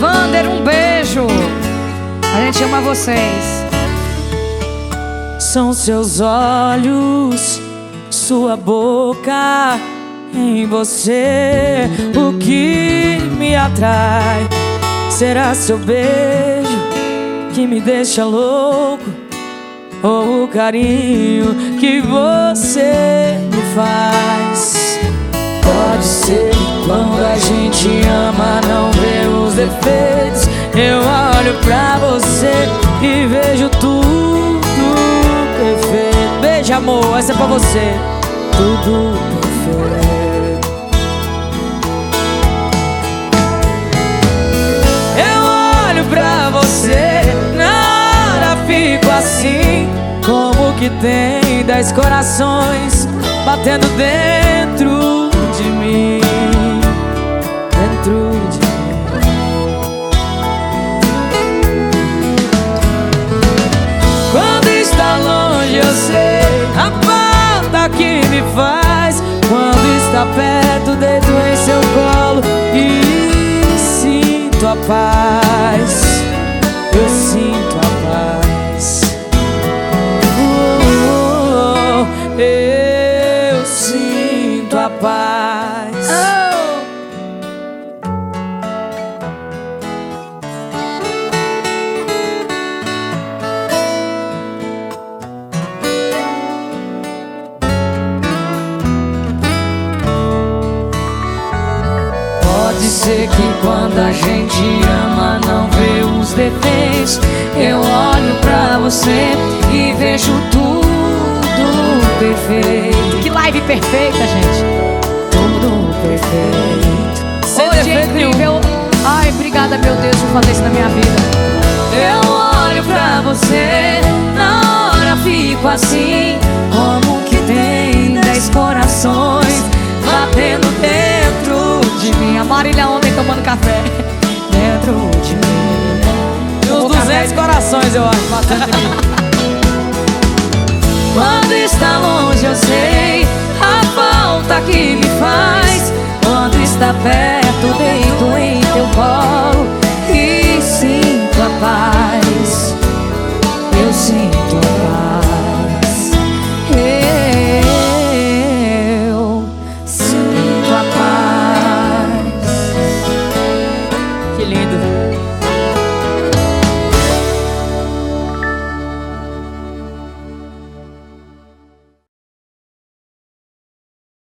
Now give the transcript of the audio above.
Vander, um beijo. A gente ama vocês. São seus olhos, sua boca, em você o que me atrai. Será seu beijo que me deixa louco, ou o carinho que você me faz? Pode ser que quando a gente ama não vê os defeitos. Eu olho pra você e vejo tudo perfeito. Beijo, amor, essa é pra você. Tudo perfeito. Eu olho pra você, na hora fico assim, como que tem 10 corações batendo dentro de mim, dentro de mim. Quando está longe eu sei a falta que me faz. Quando está perto deito em seu colo e sinto a paz. Eu sinto a paz. Eu sinto a paz. Pode ser que quando a gente ama não vê os defeitos. Eu olho pra você e vejo tudo perfeito. Que live perfeita, gente. Tudo perfeito. Sem Hoje é defeito nenhum. incrível. Ai, obrigada, meu Deus, por fazer isso na minha vida. Eu olho pra você, na hora fico assim, como que tem 10 corações batendo dentro de mim. A Marília ontem tomando café. Dentro de mim. E uns 200 corações, eu acho, batendo de mim. Quando está longe eu sei a falta que